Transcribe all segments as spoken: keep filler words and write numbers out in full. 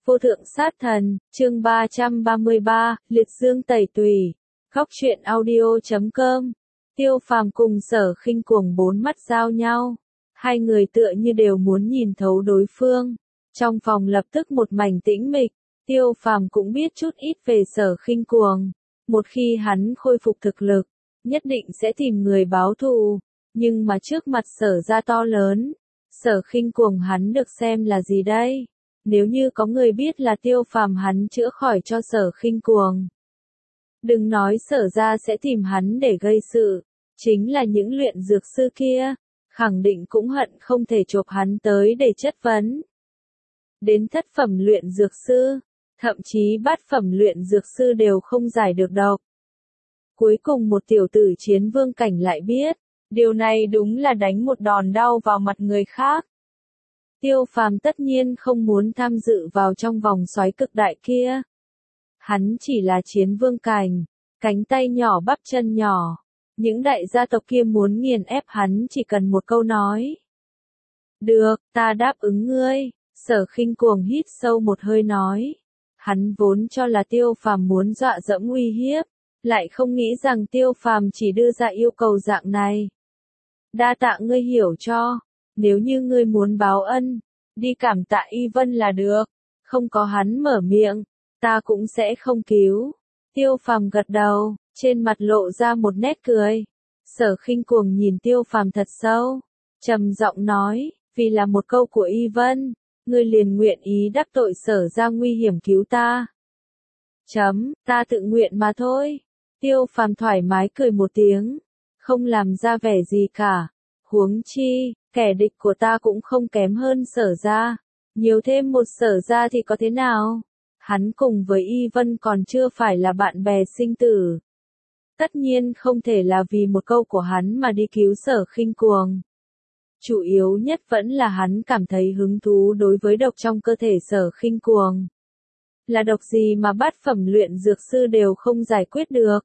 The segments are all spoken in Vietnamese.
Vô thượng sát thần, chương ba trăm ba mươi ba, liệt dương tẩy tùy. Góc truyện audio chấm com. Tiêu Phàm cùng Sở Khinh Cuồng bốn mắt giao nhau. Hai người tựa như đều muốn nhìn thấu đối phương. Trong phòng lập tức một mảnh tĩnh mịch. Tiêu Phàm cũng biết chút ít về Sở Khinh Cuồng. Một khi hắn khôi phục thực lực, nhất định sẽ tìm người báo thù. Nhưng mà trước mặt Sở gia to lớn, Sở Khinh Cuồng hắn được xem là gì đây? Nếu như có người biết là Tiêu Phàm hắn chữa khỏi cho Sở Khinh Cuồng, đừng nói Sở gia sẽ tìm hắn để gây sự, chính là những luyện dược sư kia, khẳng định cũng hận không thể chộp hắn tới để chất vấn. Đến thất phẩm luyện dược sư, thậm chí bát phẩm luyện dược sư đều không giải được độc. Cuối cùng một tiểu tử chiến vương cảnh lại biết, điều này đúng là đánh một đòn đau vào mặt người khác. Tiêu Phàm tất nhiên không muốn tham dự vào trong vòng xoáy cực đại kia. Hắn chỉ là chiến vương cảnh, cánh tay nhỏ bắp chân nhỏ. Những đại gia tộc kia muốn nghiền ép hắn chỉ cần một câu nói. Được, ta đáp ứng ngươi. Sở Khinh Cuồng hít sâu một hơi nói. Hắn vốn cho là Tiêu Phàm muốn dọa dẫm uy hiếp, lại không nghĩ rằng Tiêu Phàm chỉ đưa ra yêu cầu dạng này. Đa tạ ngươi hiểu cho. Nếu như ngươi muốn báo ân, đi cảm tạ Y Vân là được. Không có hắn mở miệng, ta cũng sẽ không cứu. Tiêu Phàm gật đầu, trên mặt lộ ra một nét cười. Sở Khinh Cuồng nhìn Tiêu Phàm thật sâu, trầm giọng nói, vì là một câu của Y Vân, ngươi liền nguyện ý đắc tội Sở gia nguy hiểm cứu ta. Chấm, ta tự nguyện mà thôi. Tiêu Phàm thoải mái cười một tiếng, không làm ra vẻ gì cả. Huống chi, kẻ địch của ta cũng không kém hơn Sở gia, nhiều thêm một Sở gia thì có thế nào? Hắn cùng với Y Vân còn chưa phải là bạn bè sinh tử. Tất nhiên không thể là vì một câu của hắn mà đi cứu Sở Khinh Cuồng. Chủ yếu nhất vẫn là hắn cảm thấy hứng thú đối với độc trong cơ thể Sở Khinh Cuồng. Là độc gì mà bát phẩm luyện dược sư đều không giải quyết được?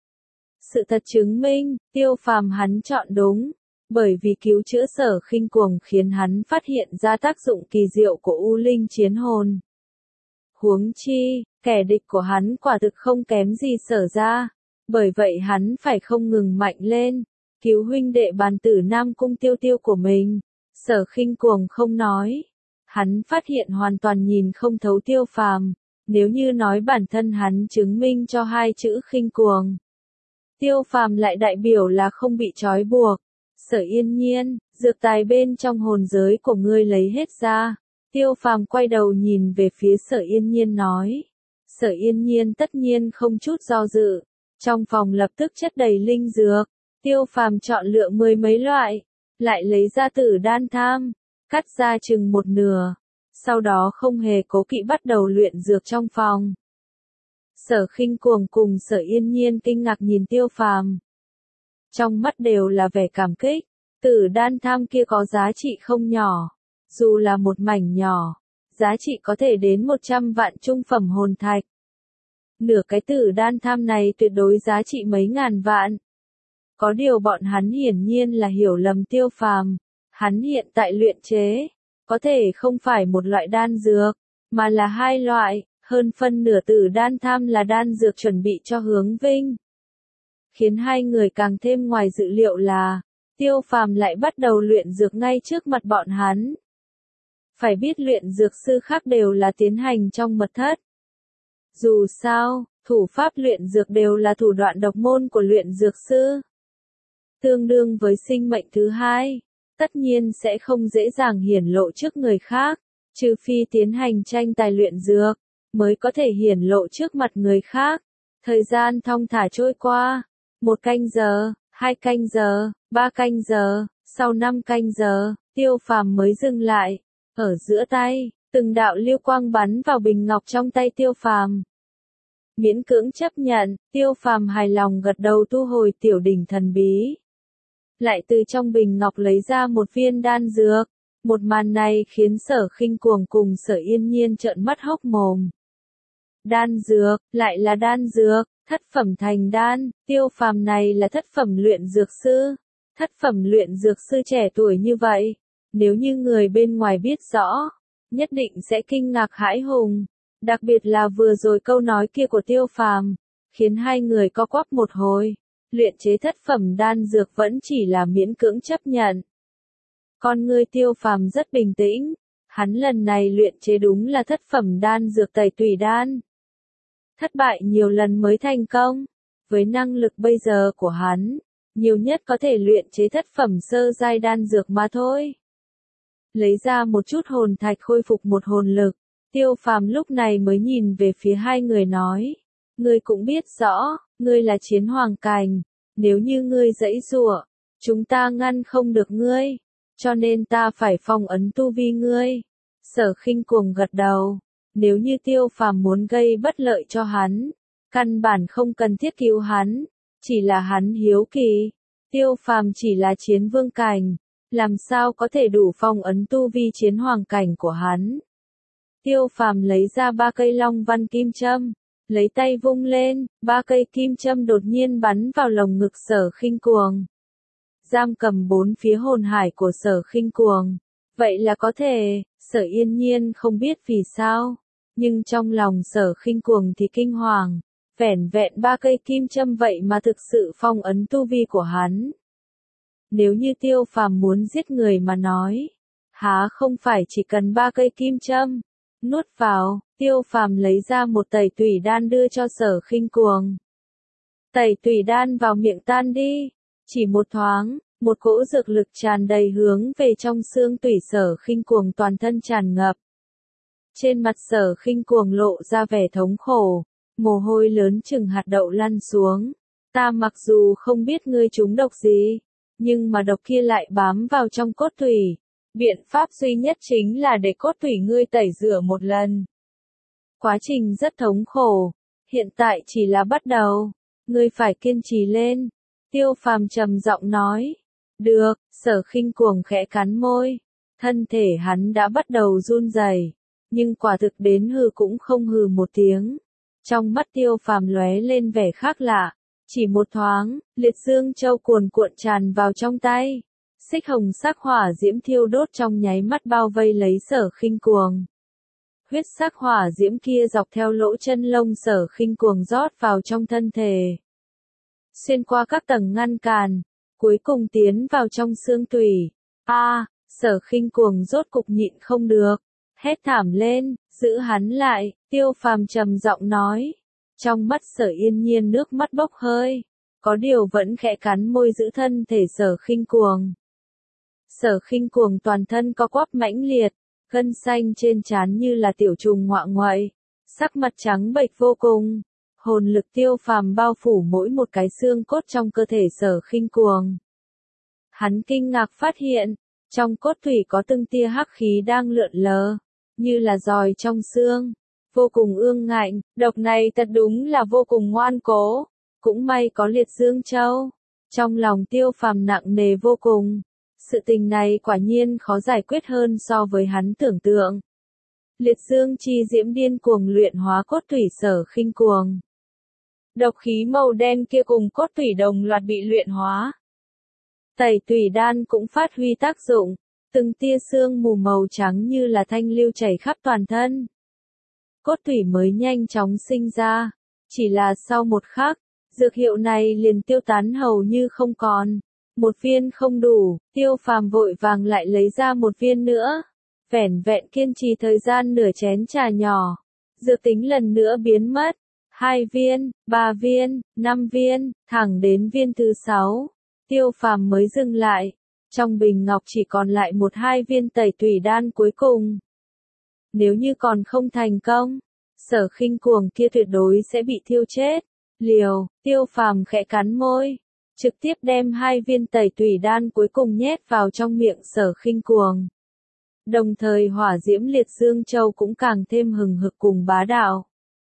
Sự thật chứng minh, Tiêu Phàm hắn chọn đúng. Bởi vì cứu chữa Sở Khinh Cuồng khiến hắn phát hiện ra tác dụng kỳ diệu của U Linh Chiến Hồn. Huống chi, kẻ địch của hắn quả thực không kém gì Sở gia, bởi vậy hắn phải không ngừng mạnh lên, cứu huynh đệ bàn tử Nam Cung Tiêu Tiêu của mình. Sở Khinh Cuồng không nói, hắn phát hiện hoàn toàn nhìn không thấu Tiêu Phàm, nếu như nói bản thân hắn chứng minh cho hai chữ khinh cuồng, Tiêu Phàm lại đại biểu là không bị trói buộc. Sở Yên Nhiên, dược tài bên trong hồn giới của ngươi lấy hết ra. Tiêu Phàm quay đầu nhìn về phía Sở Yên Nhiên nói. Sở Yên Nhiên tất nhiên không chút do dự. Trong phòng lập tức chất đầy linh dược. Tiêu Phàm chọn lựa mười mấy loại. Lại lấy ra tử đan tham. Cắt ra chừng một nửa. Sau đó không hề cố kỵ bắt đầu luyện dược trong phòng. Sở Khinh Cuồng cùng Sở Yên Nhiên kinh ngạc nhìn Tiêu Phàm. Trong mắt đều là vẻ cảm kích, tử đan tham kia có giá trị không nhỏ, dù là một mảnh nhỏ, giá trị có thể đến một trăm vạn trung phẩm hồn thạch. Nửa cái tử đan tham này tuyệt đối giá trị mấy ngàn vạn. Có điều bọn hắn hiển nhiên là hiểu lầm Tiêu Phàm, hắn hiện tại luyện chế, có thể không phải một loại đan dược, mà là hai loại, hơn phân nửa tử đan tham là đan dược chuẩn bị cho Hướng Vinh. Khiến hai người càng thêm ngoài dự liệu là, Tiêu Phàm lại bắt đầu luyện dược ngay trước mặt bọn hắn. Phải biết luyện dược sư khác đều là tiến hành trong mật thất. Dù sao, thủ pháp luyện dược đều là thủ đoạn độc môn của luyện dược sư. Tương đương với sinh mệnh thứ hai, tất nhiên sẽ không dễ dàng hiển lộ trước người khác, trừ phi tiến hành tranh tài luyện dược, mới có thể hiển lộ trước mặt người khác. Thời gian thong thả trôi qua. Một canh giờ, hai canh giờ, ba canh giờ, sau năm canh giờ, Tiêu Phàm mới dừng lại. Ở giữa tay, từng đạo lưu quang bắn vào bình ngọc trong tay Tiêu Phàm. Miễn cưỡng chấp nhận, Tiêu Phàm hài lòng gật đầu thu hồi tiểu đỉnh thần bí. Lại từ trong bình ngọc lấy ra một viên đan dược. Một màn này khiến Sở Khinh Cuồng cùng Sở Yên Nhiên trợn mắt hốc mồm. Đan dược, lại là đan dược. Thất phẩm thành đan, Tiêu Phàm này là thất phẩm luyện dược sư. Thất phẩm luyện dược sư trẻ tuổi như vậy, nếu như người bên ngoài biết rõ, nhất định sẽ kinh ngạc hãi hùng. Đặc biệt là vừa rồi câu nói kia của Tiêu Phàm, khiến hai người co quắp một hồi. Luyện chế thất phẩm đan dược vẫn chỉ là miễn cưỡng chấp nhận. Con ngươi Tiêu Phàm rất bình tĩnh, hắn lần này luyện chế đúng là thất phẩm đan dược Tẩy Tùy đan. Thất bại nhiều lần mới thành công, với năng lực bây giờ của hắn, nhiều nhất có thể luyện chế thất phẩm sơ giai đan dược mà thôi. Lấy ra một chút hồn thạch khôi phục một hồn lực, Tiêu Phàm lúc này mới nhìn về phía hai người nói, ngươi cũng biết rõ, ngươi là chiến hoàng cảnh, nếu như ngươi giãy giụa, chúng ta ngăn không được ngươi, cho nên ta phải phong ấn tu vi ngươi. Sở Khinh Cuồng gật đầu, nếu như Tiêu Phàm muốn gây bất lợi cho hắn, căn bản không cần thiết cứu hắn, chỉ là hắn hiếu kỳ, Tiêu Phàm chỉ là chiến vương cảnh, làm sao có thể đủ phong ấn tu vi chiến hoàng cảnh của hắn. Tiêu Phàm lấy ra ba cây long văn kim châm, lấy tay vung lên, ba cây kim châm đột nhiên bắn vào lồng ngực Sở Khinh Cuồng. Giam cầm bốn phía hồn hải của Sở Khinh Cuồng. Vậy là có thể, Sở Yên Nhiên không biết vì sao, nhưng trong lòng Sở Khinh Cuồng thì kinh hoàng, vẻn vẹn ba cây kim châm vậy mà thực sự phong ấn tu vi của hắn. Nếu như Tiêu Phàm muốn giết người mà nói, há không phải chỉ cần ba cây kim châm. Nuốt vào, Tiêu Phàm lấy ra một tẩy tùy đan đưa cho Sở Khinh Cuồng. Tẩy tùy đan vào miệng tan đi, chỉ một thoáng, một cỗ dược lực tràn đầy hướng về trong xương tủy Sở Khinh Cuồng toàn thân tràn ngập. Trên mặt Sở Khinh Cuồng lộ ra vẻ thống khổ, mồ hôi lớn chừng hạt đậu lăn xuống. Ta mặc dù không biết ngươi trúng độc gì, nhưng mà độc kia lại bám vào trong cốt tủy. Biện pháp duy nhất chính là để cốt tủy ngươi tẩy rửa một lần. Quá trình rất thống khổ, hiện tại chỉ là bắt đầu, ngươi phải kiên trì lên. Tiêu Phàm trầm giọng nói. Được, Sở Khinh Cuồng khẽ cắn môi, thân thể hắn đã bắt đầu run rẩy, nhưng quả thực đến hừ cũng không hừ một tiếng. Trong mắt Tiêu Phàm lóe lên vẻ khác lạ, chỉ một thoáng, liệt dương châu cuồn cuộn tràn vào trong tay. Xích hồng sắc hỏa diễm thiêu đốt trong nháy mắt bao vây lấy Sở Khinh Cuồng. Huyết sắc hỏa diễm kia dọc theo lỗ chân lông Sở Khinh Cuồng rót vào trong thân thể. Xuyên qua các tầng ngăn cản, cuối cùng tiến vào trong xương tủy. A, à, Sở Khinh Cuồng rốt cục nhịn không được, hét thảm lên, giữ hắn lại, Tiêu Phàm trầm giọng nói. Trong mắt Sở Yên Nhiên nước mắt bốc hơi, có điều vẫn khẽ cắn môi giữ thân thể Sở Khinh Cuồng. Sở Khinh Cuồng toàn thân co quắp mãnh liệt, gân xanh trên trán như là tiểu trùng ngoạ ngoại, sắc mặt trắng bệch vô cùng. Hồn lực Tiêu Phàm bao phủ mỗi một cái xương cốt trong cơ thể Sở Khinh Cuồng. Hắn kinh ngạc phát hiện, trong cốt thủy có từng tia hắc khí đang lượn lờ, như là giòi trong xương, vô cùng ương ngạnh, độc này thật đúng là vô cùng ngoan cố, cũng may có liệt dương châu. Trong lòng Tiêu Phàm nặng nề vô cùng. Sự tình này quả nhiên khó giải quyết hơn so với hắn tưởng tượng. Liệt dương chi diễm điên cuồng luyện hóa cốt thủy Sở Khinh Cuồng. Độc khí màu đen kia cùng cốt thủy đồng loạt bị luyện hóa. Tẩy tùy đan cũng phát huy tác dụng, từng tia sương mù màu trắng như là thanh lưu chảy khắp toàn thân. Cốt thủy mới nhanh chóng sinh ra, chỉ là sau một khắc, dược hiệu này liền tiêu tán hầu như không còn. Một viên không đủ, Tiêu Phàm vội vàng lại lấy ra một viên nữa. Vẻn vẹn kiên trì thời gian nửa chén trà nhỏ, dược tính lần nữa biến mất. Hai viên, ba viên, năm viên, thẳng đến viên thứ sáu, Tiêu Phàm mới dừng lại. Trong bình ngọc chỉ còn lại một hai viên tẩy tùy đan cuối cùng. Nếu như còn không thành công, Sở Khinh Cuồng kia tuyệt đối sẽ bị thiêu chết. Liều, Tiêu Phàm khẽ cắn môi, trực tiếp đem hai viên tẩy tùy đan cuối cùng nhét vào trong miệng Sở Khinh Cuồng. Đồng thời hỏa diễm liệt dương châu cũng càng thêm hừng hực cùng bá đạo.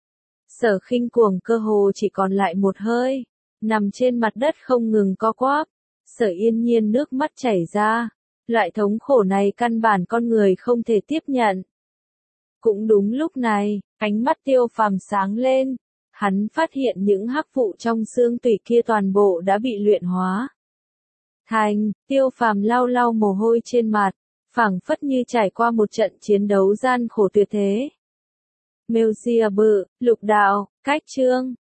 Sở Khinh Cuồng cơ hồ chỉ còn lại một hơi, nằm trên mặt đất không ngừng co quắp. Sở Yên Nhiên nước mắt chảy ra, loại thống khổ này căn bản con người không thể tiếp nhận. Cũng đúng lúc này, ánh mắt Tiêu Phàm sáng lên, hắn phát hiện những hắc vụ trong xương tủy kia toàn bộ đã bị luyện hóa. Thành, Tiêu Phàm lau lau mồ hôi trên mặt, phảng phất như trải qua một trận chiến đấu gian khổ tuyệt thế. Mail ria bự, lục đạo, cách chương.